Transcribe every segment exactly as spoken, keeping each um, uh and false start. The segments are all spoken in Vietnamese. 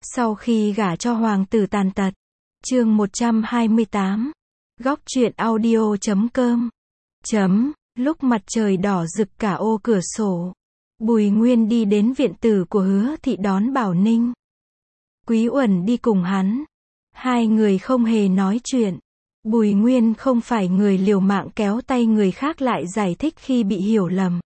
Sau khi gả cho hoàng tử tàn tật. Chương một trăm hai mươi tám. Góc truyện audio chấm com. Chấm, lúc mặt trời đỏ rực cả ô cửa sổ. Bùi Nguyên đi đến viện tử của Hứa Thị đón Bảo Ninh. Quý Uẩn đi cùng hắn. Hai người không hề nói chuyện. Bùi Nguyên không phải người liều mạng kéo tay người khác lại giải thích khi bị hiểu lầm.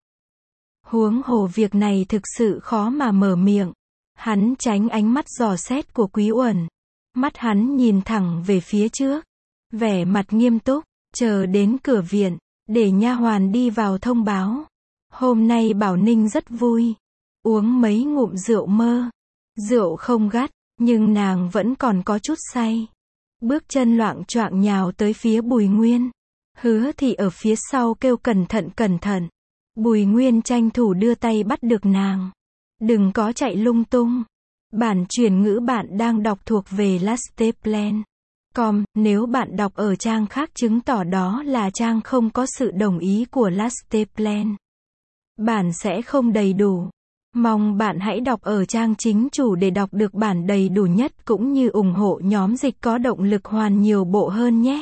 Huống hồ việc này thực sự khó mà mở miệng. Hắn tránh ánh mắt dò xét của Quý Uẩn. Mắt hắn nhìn thẳng về phía trước. Vẻ mặt nghiêm túc, chờ đến cửa viện, để nha hoàn đi vào thông báo. Hôm nay Bảo Ninh rất vui. Uống mấy ngụm rượu mơ. Rượu không gắt, nhưng nàng vẫn còn có chút say. Bước chân loạng choạng nhào tới phía Bùi Nguyên. Hứa Thị ở phía sau kêu cẩn thận cẩn thận. Bùi Nguyên tranh thủ đưa tay bắt được nàng. Đừng có chạy lung tung. Bản chuyển ngữ bạn đang đọc thuộc về lasteplan chấm com, nếu bạn đọc ở trang khác chứng tỏ đó là trang không có sự đồng ý của Lasteplan. Bản sẽ không đầy đủ. Mong bạn hãy đọc ở trang chính chủ để đọc được bản đầy đủ nhất cũng như ủng hộ nhóm dịch có động lực hoàn nhiều bộ hơn nhé.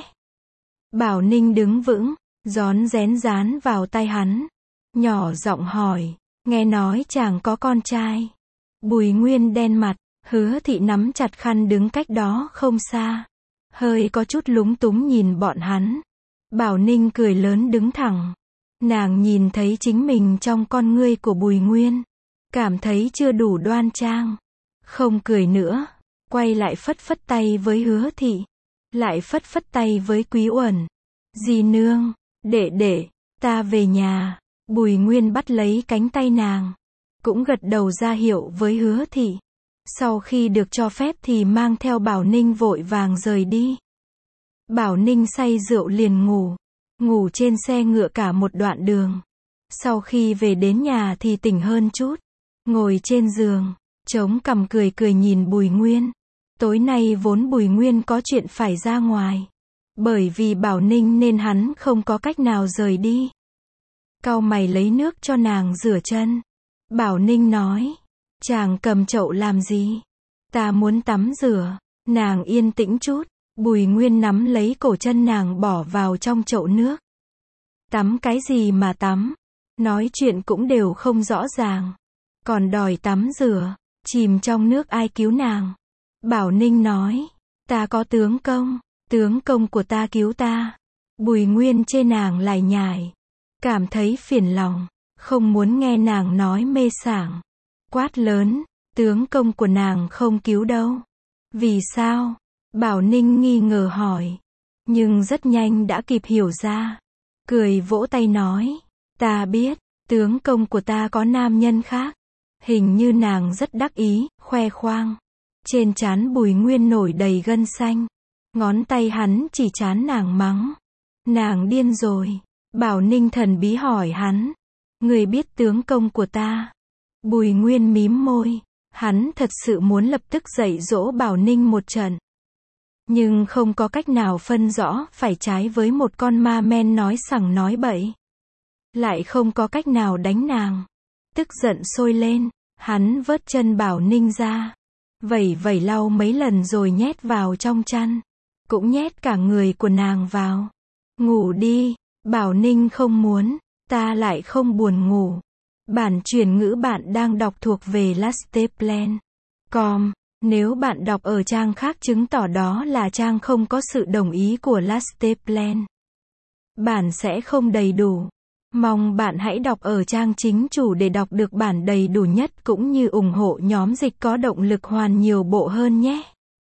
Bảo Ninh đứng vững, rón rén dán vào tay hắn. Nhỏ giọng hỏi, nghe nói chàng có con trai. Bùi Nguyên đen mặt, Hứa Thị nắm chặt khăn đứng cách đó không xa. Hơi có chút lúng túng nhìn bọn hắn. Bảo Ninh cười lớn đứng thẳng. Nàng nhìn thấy chính mình trong con ngươi của Bùi Nguyên. Cảm thấy chưa đủ đoan trang. Không cười nữa. Quay lại phất phất tay với Hứa Thị. Lại phất phất tay với Quý Uẩn. Dì nương, đệ đệ, ta về nhà. Bùi Nguyên bắt lấy cánh tay nàng. Cũng gật đầu ra hiệu với Hứa Thị. Sau khi được cho phép thì mang theo Bảo Ninh vội vàng rời đi. Bảo Ninh say rượu liền ngủ. Ngủ trên xe ngựa cả một đoạn đường. Sau khi về đến nhà thì tỉnh hơn chút. Ngồi trên giường, chống cằm cười cười nhìn Bùi Nguyên. Tối nay vốn Bùi Nguyên có chuyện phải ra ngoài. Bởi vì Bảo Ninh nên hắn không có cách nào rời đi. Cau mày lấy nước cho nàng rửa chân. Bảo Ninh nói, chàng cầm chậu làm gì? Ta muốn tắm rửa. Nàng yên tĩnh chút. Bùi Nguyên nắm lấy cổ chân nàng bỏ vào trong chậu nước. Tắm cái gì mà tắm? Nói chuyện cũng đều không rõ ràng. Còn đòi tắm rửa. Chìm trong nước ai cứu nàng? Bảo Ninh nói, ta có tướng công. Tướng công của ta cứu ta. Bùi Nguyên chê nàng lải nhải. Cảm thấy phiền lòng. Không muốn nghe nàng nói mê sảng. Quát lớn, tướng công của nàng không cứu đâu. Vì sao? Bảo Ninh nghi ngờ hỏi. Nhưng rất nhanh đã kịp hiểu ra. Cười vỗ tay nói, ta biết, tướng công của ta có nam nhân khác. Hình như nàng rất đắc ý, khoe khoang. Trên trán Bùi Nguyên nổi đầy gân xanh. Ngón tay hắn chỉ trán nàng mắng. Nàng điên rồi. Bảo Ninh thần bí hỏi hắn. Người biết tướng công của ta? Bùi Nguyên mím môi. Hắn thật sự muốn lập tức dạy dỗ Bảo Ninh một trận. Nhưng không có cách nào phân rõ phải trái với một con ma men nói sằng nói bậy. Lại không có cách nào đánh nàng. Tức giận sôi lên. Hắn vớt chân Bảo Ninh ra. Vẩy vẩy lau mấy lần rồi nhét vào trong chăn. Cũng nhét cả người của nàng vào. Ngủ đi. Bảo Ninh không muốn. Ta lại không buồn ngủ. Bản chuyển ngữ bạn đang đọc thuộc về lasteplan chấm com. Nếu bạn đọc ở trang khác chứng tỏ đó là trang không có sự đồng ý của Lasteplan. Bản sẽ không đầy đủ. Mong bạn hãy đọc ở trang chính chủ để đọc được bản đầy đủ nhất cũng như ủng hộ nhóm dịch có động lực hoàn nhiều bộ hơn nhé.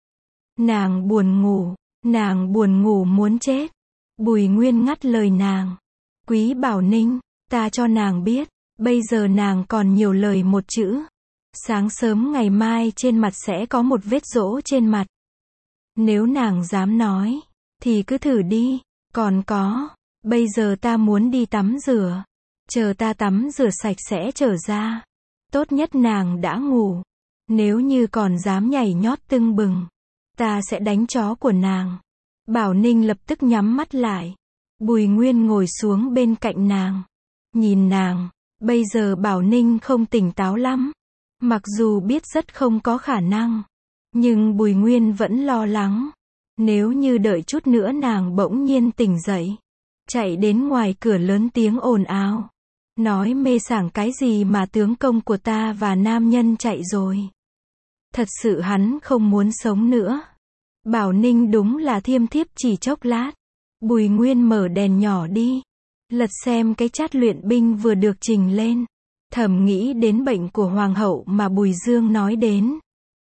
Nàng buồn ngủ. Nàng buồn ngủ muốn chết. Bùi Nguyên ngắt lời nàng. Quý Bảo Ninh, ta cho nàng biết, bây giờ nàng còn nhiều lời một chữ. Sáng sớm ngày mai trên mặt sẽ có một vết rỗ trên mặt. Nếu nàng dám nói, thì cứ thử đi. Còn có, bây giờ ta muốn đi tắm rửa. Chờ ta tắm rửa sạch sẽ trở ra. Tốt nhất nàng đã ngủ. Nếu như còn dám nhảy nhót tưng bừng, ta sẽ đánh chó của nàng. Bảo Ninh lập tức nhắm mắt lại. Bùi Nguyên ngồi xuống bên cạnh nàng. Nhìn nàng, bây giờ Bảo Ninh không tỉnh táo lắm. Mặc dù biết rất không có khả năng. Nhưng Bùi Nguyên vẫn lo lắng. Nếu như đợi chút nữa nàng bỗng nhiên tỉnh dậy, chạy đến ngoài cửa lớn tiếng ồn ào, nói mê sảng cái gì mà tướng công của ta và nam nhân chạy rồi. Thật sự hắn không muốn sống nữa. Bảo Ninh đúng là thiêm thiếp chỉ chốc lát. Bùi Nguyên mở đèn nhỏ đi, lật xem cái chát luyện binh vừa được trình lên, thầm nghĩ đến bệnh của hoàng hậu mà Bùi Dương nói đến.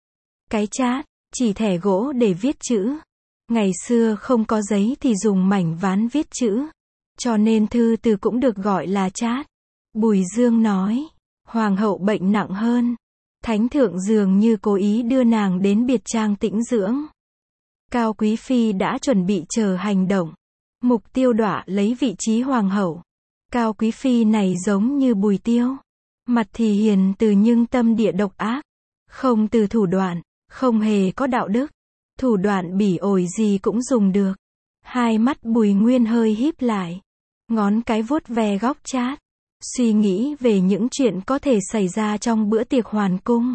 Cái chát, chỉ thẻ gỗ để viết chữ. Ngày xưa không có giấy thì dùng mảnh ván viết chữ, cho nên thư từ cũng được gọi là chát. Bùi Dương nói, hoàng hậu bệnh nặng hơn. Thánh thượng dường như cố ý đưa nàng đến biệt trang tĩnh dưỡng. Cao Quý Phi đã chuẩn bị chờ hành động. Mục Tiêu đọa lấy vị trí hoàng hậu. Cao Quý Phi này giống như Bùi Tiêu. Mặt thì hiền từ nhưng tâm địa độc ác. Không từ thủ đoạn, không hề có đạo đức. Thủ đoạn bỉ ổi gì cũng dùng được. Hai mắt Bùi Nguyên hơi híp lại. Ngón cái vuốt ve góc chát. Suy nghĩ về những chuyện có thể xảy ra trong bữa tiệc hoàn cung.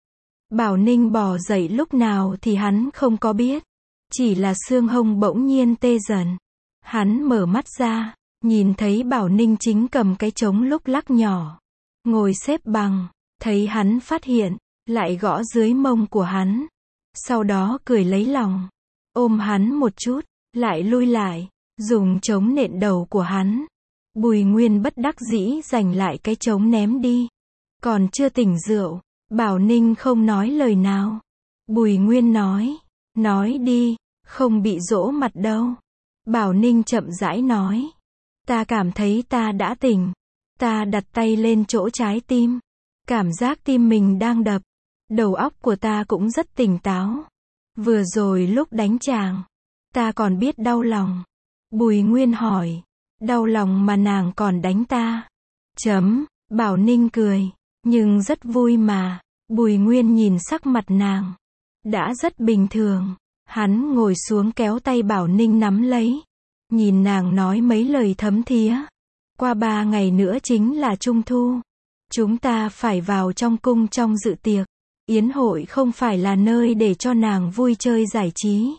Bảo Ninh bò dậy lúc nào thì hắn không có biết. Chỉ là xương hông bỗng nhiên tê dần. Hắn mở mắt ra, nhìn thấy Bảo Ninh chính cầm cái trống lúc lắc nhỏ. Ngồi xếp bằng, thấy hắn phát hiện, lại gõ dưới mông của hắn. Sau đó cười lấy lòng, ôm hắn một chút, lại lui lại, dùng trống nện đầu của hắn. Bùi Nguyên bất đắc dĩ giành lại cái trống ném đi. Còn chưa tỉnh rượu, Bảo Ninh không nói lời nào. Bùi Nguyên nói, nói đi, không bị dỗ mặt đâu. Bảo Ninh chậm rãi nói, ta cảm thấy ta đã tỉnh. Ta đặt tay lên chỗ trái tim. Cảm giác tim mình đang đập. Đầu óc của ta cũng rất tỉnh táo. Vừa rồi lúc đánh chàng, ta còn biết đau lòng. Bùi Nguyên hỏi, đau lòng mà nàng còn đánh ta? Chấm, Bảo Ninh cười, nhưng rất vui mà. Bùi Nguyên nhìn sắc mặt nàng, đã rất bình thường. Hắn ngồi xuống kéo tay Bảo Ninh nắm lấy. Nhìn nàng nói mấy lời thấm thía. Qua ba ngày nữa chính là Trung Thu. Chúng ta phải vào trong cung trong dự tiệc. Yến hội không phải là nơi để cho nàng vui chơi giải trí.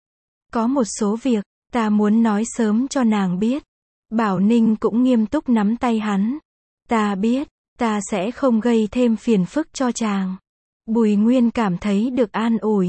Có một số việc, ta muốn nói sớm cho nàng biết. Bảo Ninh cũng nghiêm túc nắm tay hắn. Ta biết, ta sẽ không gây thêm phiền phức cho chàng. Bùi Nguyên cảm thấy được an ủi.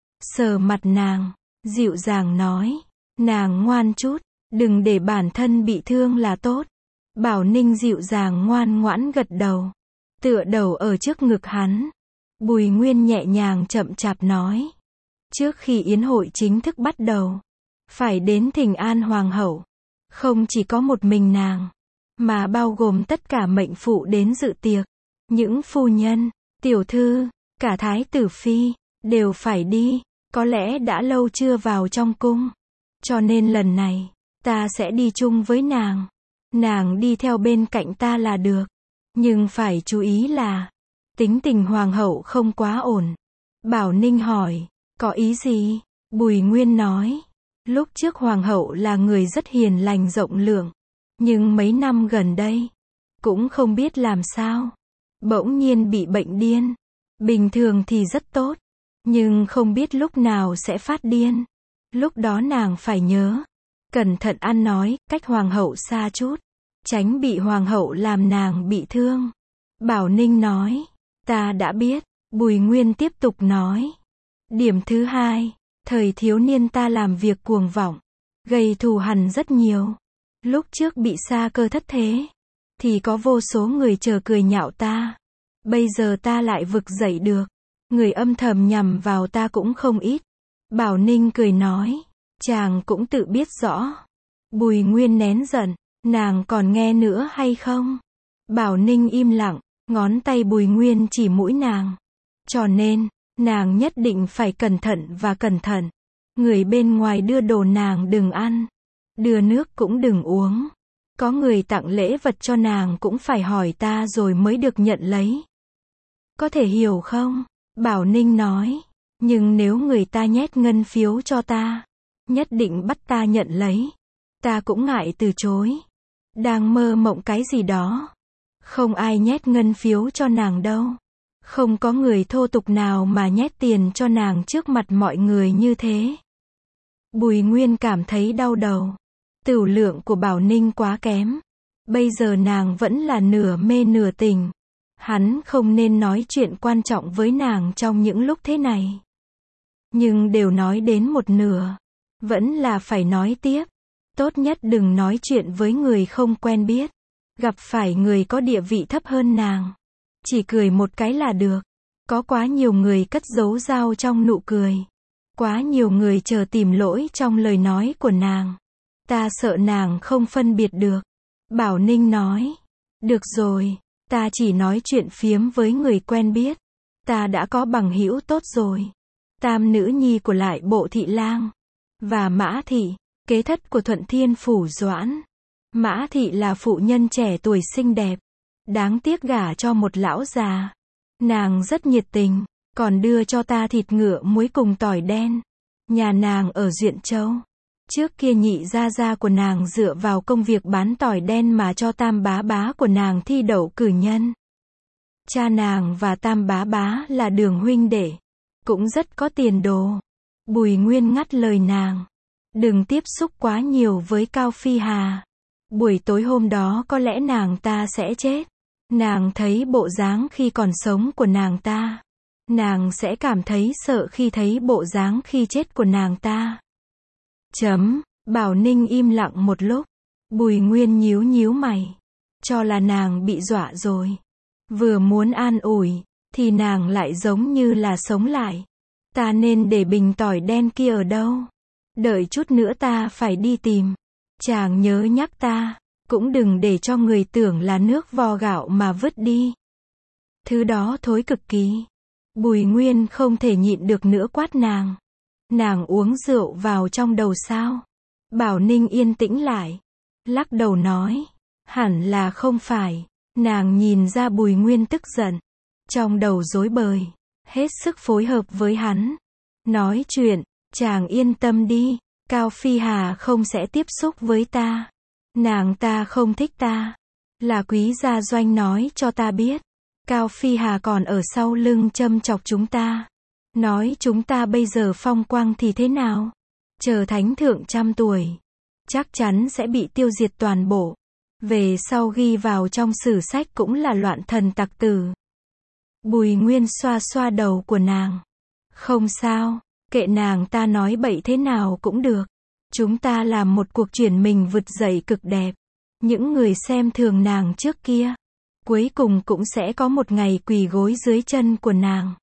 Sờ mặt nàng, dịu dàng nói. Nàng ngoan chút, đừng để bản thân bị thương là tốt. Bảo Ninh dịu dàng ngoan ngoãn gật đầu. Tựa đầu ở trước ngực hắn. Bùi Nguyên nhẹ nhàng chậm chạp nói. Trước khi yến hội chính thức bắt đầu, phải đến thỉnh an hoàng hậu. Không chỉ có một mình nàng, mà bao gồm tất cả mệnh phụ đến dự tiệc. Những phu nhân, tiểu thư, cả thái tử phi, đều phải đi. Có lẽ đã lâu chưa vào trong cung. Cho nên lần này, ta sẽ đi chung với nàng. Nàng đi theo bên cạnh ta là được. Nhưng phải chú ý là, tính tình hoàng hậu không quá ổn. Bảo Ninh hỏi, có ý gì? Bùi Nguyên nói, lúc trước hoàng hậu là người rất hiền lành rộng lượng. Nhưng mấy năm gần đây, cũng không biết làm sao. Bỗng nhiên bị bệnh điên. Bình thường thì rất tốt. Nhưng không biết lúc nào sẽ phát điên. Lúc đó nàng phải nhớ. Cẩn thận ăn nói, cách hoàng hậu xa chút. Tránh bị hoàng hậu làm nàng bị thương. Bảo Ninh nói. Ta đã biết. Bùi Nguyên tiếp tục nói. Điểm thứ hai. Thời thiếu niên ta làm việc cuồng vọng. Gây thù hằn rất nhiều. Lúc trước bị sa cơ thất thế. Thì có vô số người chờ cười nhạo ta. Bây giờ ta lại vực dậy được. Người âm thầm nhằm vào ta cũng không ít. Bảo Ninh cười nói. Chàng cũng tự biết rõ. Bùi Nguyên nén giận. Nàng còn nghe nữa hay không? Bảo Ninh im lặng. Ngón tay Bùi Nguyên chỉ mũi nàng. Cho nên, nàng nhất định phải cẩn thận và cẩn thận. Người bên ngoài đưa đồ nàng đừng ăn. Đưa nước cũng đừng uống. Có người tặng lễ vật cho nàng cũng phải hỏi ta rồi mới được nhận lấy. Có thể hiểu không? Bảo Ninh nói. Nhưng nếu người ta nhét ngân phiếu cho ta, nhất định bắt ta nhận lấy. Ta cũng ngại từ chối. Đang mơ mộng cái gì đó. Không ai nhét ngân phiếu cho nàng đâu. Không có người thô tục nào mà nhét tiền cho nàng trước mặt mọi người như thế. Bùi Nguyên cảm thấy đau đầu. Tửu lượng của Bảo Ninh quá kém. Bây giờ nàng vẫn là nửa mê nửa tình. Hắn không nên nói chuyện quan trọng với nàng trong những lúc thế này. Nhưng đều nói đến một nửa. Vẫn là phải nói tiếp. Tốt nhất đừng nói chuyện với người không quen biết. Gặp phải người có địa vị thấp hơn nàng. Chỉ cười một cái là được. Có quá nhiều người cất giấu dao trong nụ cười. Quá nhiều người chờ tìm lỗi trong lời nói của nàng. Ta sợ nàng không phân biệt được. Bảo Ninh nói. Được rồi, ta chỉ nói chuyện phiếm với người quen biết. Ta đã có bằng hữu tốt rồi. Tam nữ nhi của lại Bộ Thị Lang. Và Mã Thị, kế thất của Thuận Thiên Phủ Doãn. Mã Thị là phụ nhân trẻ tuổi xinh đẹp. Đáng tiếc gả cho một lão già. Nàng rất nhiệt tình, còn đưa cho ta thịt ngựa muối cùng tỏi đen. Nhà nàng ở Duyện Châu. Trước kia nhị gia gia của nàng dựa vào công việc bán tỏi đen mà cho tam bá bá của nàng thi đậu cử nhân. Cha nàng và tam bá bá là đường huynh đệ. Cũng rất có tiền đồ. Bùi Nguyên ngắt lời nàng. Đừng tiếp xúc quá nhiều với Cao Phi Hà. Buổi tối hôm đó có lẽ nàng ta sẽ chết. Nàng thấy bộ dáng khi còn sống của nàng ta. Nàng sẽ cảm thấy sợ khi thấy bộ dáng khi chết của nàng ta. Chấm, Bảo Ninh im lặng một lúc. Bùi Nguyên nhíu nhíu mày. Cho là nàng bị dọa rồi. Vừa muốn an ủi, thì nàng lại giống như là sống lại. Ta nên để bình tỏi đen kia ở đâu? Đợi chút nữa ta phải đi tìm. Chàng nhớ nhắc ta. Cũng đừng để cho người tưởng là nước vo gạo mà vứt đi. Thứ đó thối cực kỳ. Bùi Nguyên không thể nhịn được nữa quát nàng. Nàng uống rượu vào trong đầu sao? Bảo Ninh yên tĩnh lại. Lắc đầu nói. Hẳn là không phải. Nàng nhìn ra Bùi Nguyên tức giận. Trong đầu rối bời. Hết sức phối hợp với hắn. Nói chuyện. Chàng yên tâm đi. Cao Phi Hà không sẽ tiếp xúc với ta. Nàng ta không thích ta. Là Quý Gia Doanh nói cho ta biết. Cao Phi Hà còn ở sau lưng châm chọc chúng ta. Nói chúng ta bây giờ phong quang thì thế nào? Chờ thánh thượng trăm tuổi. Chắc chắn sẽ bị tiêu diệt toàn bộ. Về sau ghi vào trong sử sách cũng là loạn thần tặc tử. Bùi Nguyên xoa xoa đầu của nàng. Không sao, kệ nàng ta nói bậy thế nào cũng được. Chúng ta làm một cuộc chuyển mình vực dậy cực đẹp. Những người xem thường nàng trước kia. Cuối cùng cũng sẽ có một ngày quỳ gối dưới chân của nàng.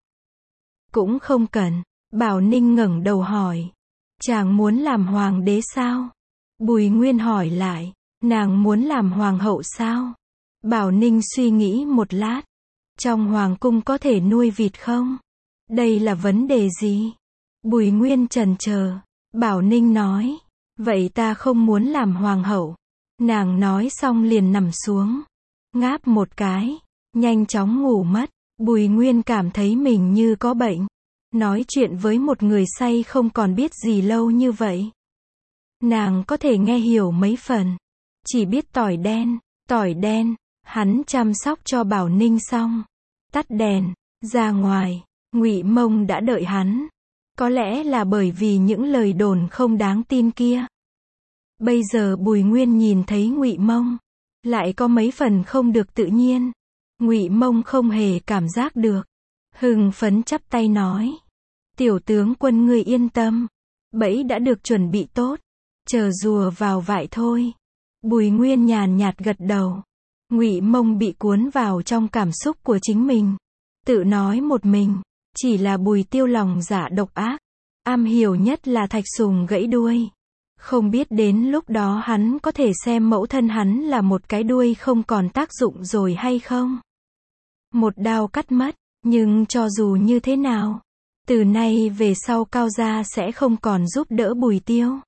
Cũng không cần. Bảo Ninh ngẩng đầu hỏi. Chàng muốn làm hoàng đế sao? Bùi Nguyên hỏi lại. Nàng muốn làm hoàng hậu sao? Bảo Ninh suy nghĩ một lát. Trong hoàng cung có thể nuôi vịt không? Đây là vấn đề gì? Bùi Nguyên chần chờ. Bảo Ninh nói. Vậy ta không muốn làm hoàng hậu. Nàng nói xong liền nằm xuống. Ngáp một cái. Nhanh chóng ngủ mất. Bùi Nguyên cảm thấy mình như có bệnh. Nói chuyện với một người say không còn biết gì lâu như vậy. Nàng có thể nghe hiểu mấy phần. Chỉ biết tỏi đen, tỏi đen. Hắn chăm sóc cho Bảo Ninh xong. Tắt đèn, ra ngoài. Ngụy Mông đã đợi hắn. Có lẽ là bởi vì những lời đồn không đáng tin kia. Bây giờ Bùi Nguyên nhìn thấy Ngụy Mông. Lại có mấy phần không được tự nhiên. Ngụy Mông không hề cảm giác được. Hưng phấn chắp tay nói. Tiểu tướng quân ngươi yên tâm. Bẫy đã được chuẩn bị tốt. Chờ rùa vào vại thôi. Bùi Nguyên nhàn nhạt gật đầu. Ngụy Mông bị cuốn vào trong cảm xúc của chính mình. Tự nói một mình. Chỉ là Bùi Tiêu lòng dạ độc ác. Am hiểu nhất là thạch sùng gãy đuôi. Không biết đến lúc đó hắn có thể xem mẫu thân hắn là một cái đuôi không còn tác dụng rồi hay không? Một đao cắt mất. Nhưng cho dù như thế nào, từ nay về sau Cao gia sẽ không còn giúp đỡ Bùi Tiêu.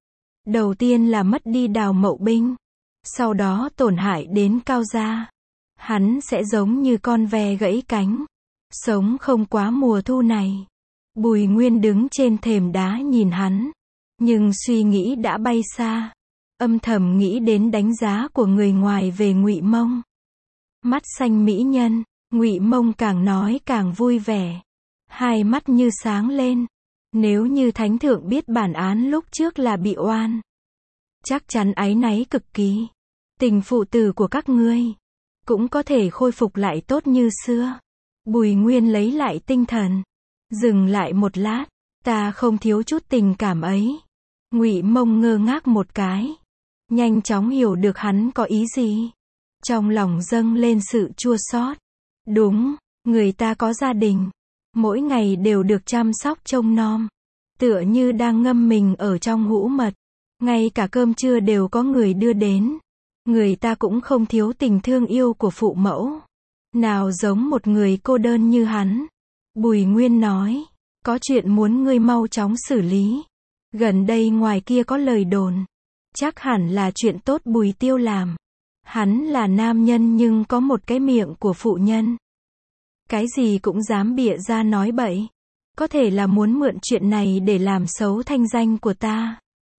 Đầu tiên là mất đi Đào Mậu Binh. Sau đó tổn hại đến Cao gia. Hắn sẽ giống như con ve gãy cánh. Sống không quá mùa thu này. Bùi Nguyên đứng trên thềm đá nhìn hắn. Nhưng suy nghĩ đã bay xa. Âm thầm nghĩ đến đánh giá của người ngoài về Ngụy Mông. Mắt xanh mỹ nhân. Ngụy Mông càng nói càng vui vẻ, hai mắt như sáng lên. Nếu như thánh thượng biết bản án lúc trước là bị oan, chắc chắn áy náy cực kỳ. Tình phụ tử của các ngươi cũng có thể khôi phục lại tốt như xưa. Bùi Nguyên lấy lại tinh thần, dừng lại một lát, ta không thiếu chút tình cảm ấy. Ngụy Mông ngơ ngác một cái, nhanh chóng hiểu được hắn có ý gì. Trong lòng dâng lên sự chua xót. Đúng, người ta có gia đình, mỗi ngày đều được chăm sóc trông nom, tựa như đang ngâm mình ở trong hũ mật, ngay cả cơm trưa đều có người đưa đến. Người ta cũng không thiếu tình thương yêu của phụ mẫu, nào giống một người cô đơn như hắn. Bùi Nguyên nói, có chuyện muốn ngươi mau chóng xử lý. Gần đây ngoài kia có lời đồn, chắc hẳn là chuyện tốt Bùi Tiêu làm. Hắn là nam nhân nhưng có một cái miệng của phụ nhân, cái gì cũng dám bịa ra nói bậy. Có thể là muốn mượn chuyện này để làm xấu thanh danh của ta.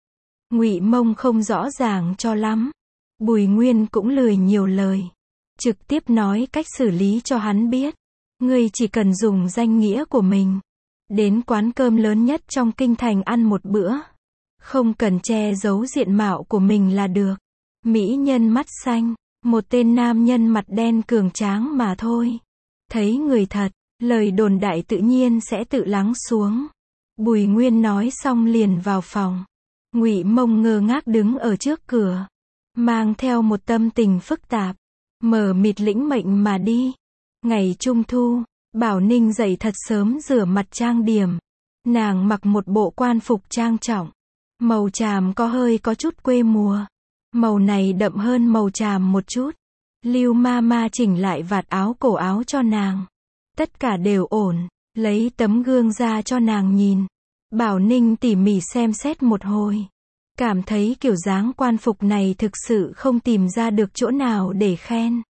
Ngụy Mông không rõ ràng cho lắm. Bùi Nguyên cũng lười nhiều lời, trực tiếp nói cách xử lý cho hắn biết. Ngươi chỉ cần dùng danh nghĩa của mình, đến quán cơm lớn nhất trong kinh thành ăn một bữa, không cần che giấu diện mạo của mình là được. Mỹ nhân mắt xanh, một tên nam nhân mặt đen cường tráng mà thôi. Thấy người thật, lời đồn đại tự nhiên sẽ tự lắng xuống. Bùi Nguyên nói xong liền vào phòng. Ngụy Mông ngơ ngác đứng ở trước cửa, mang theo một tâm tình phức tạp, mờ mịt lĩnh mệnh mà đi. Ngày Trung Thu, Bảo Ninh dậy thật sớm rửa mặt trang điểm. Nàng mặc một bộ quan phục trang trọng, màu tràm có hơi có chút quê mùa. Màu này đậm hơn màu tràm một chút. Lưu ma ma chỉnh lại vạt áo cổ áo cho nàng. Tất cả đều ổn, lấy tấm gương ra cho nàng nhìn. Bảo Ninh tỉ mỉ xem xét một hồi, cảm thấy kiểu dáng quan phục này thực sự không tìm ra được chỗ nào để khen.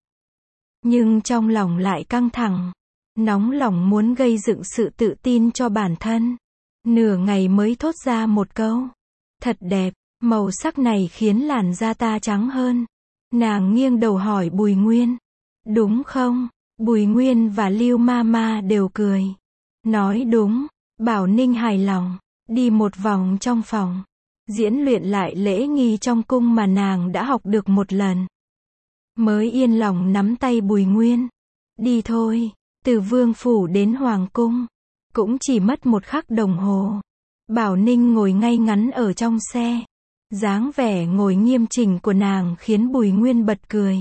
Nhưng trong lòng lại căng thẳng, nóng lòng muốn gây dựng sự tự tin cho bản thân. Nửa ngày mới thốt ra một câu, thật đẹp, màu sắc này khiến làn da ta trắng hơn. Nàng nghiêng đầu hỏi Bùi Nguyên, đúng không? Bùi Nguyên và Lưu ma ma đều cười, nói đúng. Bảo Ninh hài lòng, đi một vòng trong phòng, diễn luyện lại lễ nghi trong cung mà nàng đã học được một lần. Mới yên lòng nắm tay Bùi Nguyên. Đi thôi, từ vương phủ đến hoàng cung, cũng chỉ mất một khắc đồng hồ. Bảo Ninh ngồi ngay ngắn ở trong xe. Dáng vẻ ngồi nghiêm chỉnh của nàng khiến Bùi Nguyên bật cười.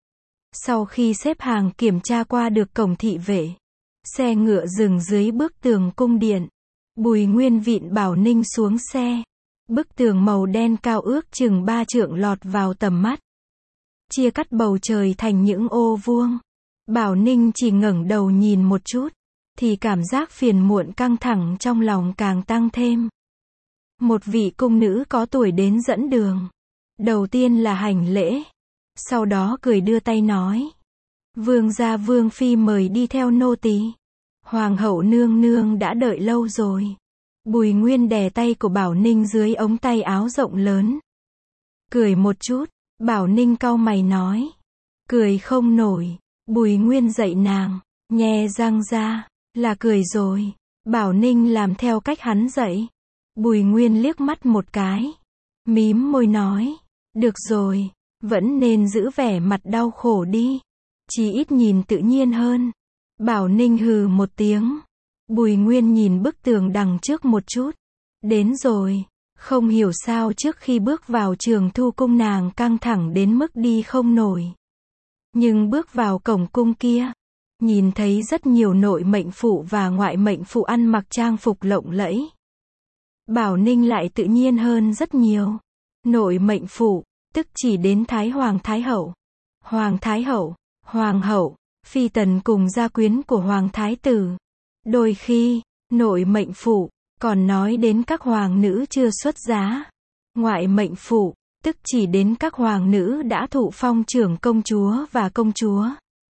Sau khi xếp hàng kiểm tra qua được cổng thị vệ, xe ngựa dừng dưới bức tường cung điện. Bùi Nguyên vịn Bảo Ninh xuống xe. Bức tường màu đen cao ước chừng ba trượng lọt vào tầm mắt, chia cắt bầu trời thành những ô vuông. Bảo Ninh chỉ ngẩng đầu nhìn một chút, thì cảm giác phiền muộn căng thẳng trong lòng càng tăng thêm. Một vị cung nữ có tuổi đến dẫn đường. Đầu tiên là hành lễ, sau đó cười đưa tay nói, vương gia vương phi mời đi theo nô tỳ. Hoàng hậu nương nương đã đợi lâu rồi. Bùi Nguyên đè tay của Bảo Ninh dưới ống tay áo rộng lớn. Cười một chút, Bảo Ninh cau mày nói, cười không nổi. Bùi Nguyên dạy nàng, nhe răng ra, là cười rồi. Bảo Ninh làm theo cách hắn dạy. Bùi Nguyên liếc mắt một cái, mím môi nói, được rồi, vẫn nên giữ vẻ mặt đau khổ đi, chỉ ít nhìn tự nhiên hơn. Bảo Ninh hừ một tiếng. Bùi Nguyên nhìn bức tường đằng trước một chút. Đến rồi. Không hiểu sao trước khi bước vào Trường Thu cung nàng căng thẳng đến mức đi không nổi. Nhưng bước vào cổng cung kia, nhìn thấy rất nhiều nội mệnh phụ và ngoại mệnh phụ ăn mặc trang phục lộng lẫy. Bảo Ninh lại tự nhiên hơn rất nhiều. Nội mệnh phụ, tức chỉ đến Thái Hoàng Thái Hậu, Hoàng Thái Hậu, Hoàng Hậu, phi tần cùng gia quyến của Hoàng Thái Tử. Đôi khi, nội mệnh phụ, còn nói đến các hoàng nữ chưa xuất giá. Ngoại mệnh phụ, tức chỉ đến các hoàng nữ đã thụ phong trưởng công chúa và công chúa,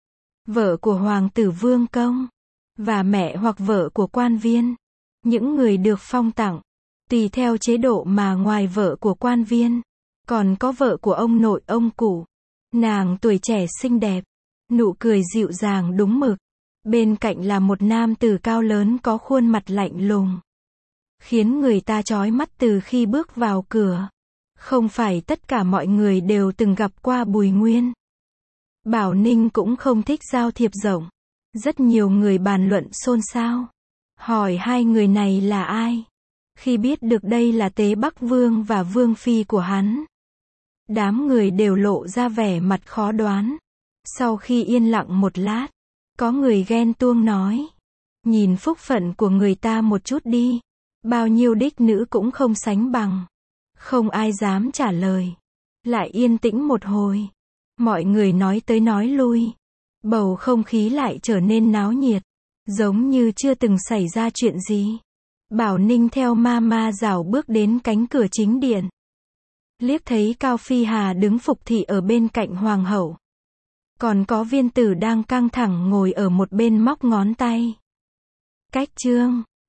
vợ của hoàng tử vương công, và mẹ hoặc vợ của quan viên. Những người được phong tặng, tùy theo chế độ mà ngoài vợ của quan viên, còn có vợ của ông nội ông cụ. Nàng tuổi trẻ xinh đẹp, nụ cười dịu dàng đúng mực, Bên cạnh là một nam tử cao lớn có khuôn mặt lạnh lùng, khiến người ta chói mắt từ khi bước vào cửa. Không phải tất cả mọi người đều từng gặp qua Bùi Nguyên. Bảo Ninh cũng không thích giao thiệp rộng. Rất nhiều người bàn luận xôn xao, hỏi hai người này là ai. Khi biết được đây là Tế Bắc Vương và Vương Phi của hắn, đám người đều lộ ra vẻ mặt khó đoán. Sau khi yên lặng một lát, có người ghen tuông nói, nhìn phúc phận của người ta một chút đi, bao nhiêu đích nữ cũng không sánh bằng. Không ai dám trả lời. Lại yên tĩnh một hồi, mọi người nói tới nói lui, bầu không khí lại trở nên náo nhiệt, giống như chưa từng xảy ra chuyện gì. Bảo Ninh theo ma ma rảo bước đến cánh cửa chính điện, liếc thấy Cao Phi Hà đứng phục thị ở bên cạnh hoàng hậu, còn có Viên Tử đang căng thẳng ngồi ở một bên móc ngón tay. Cách chương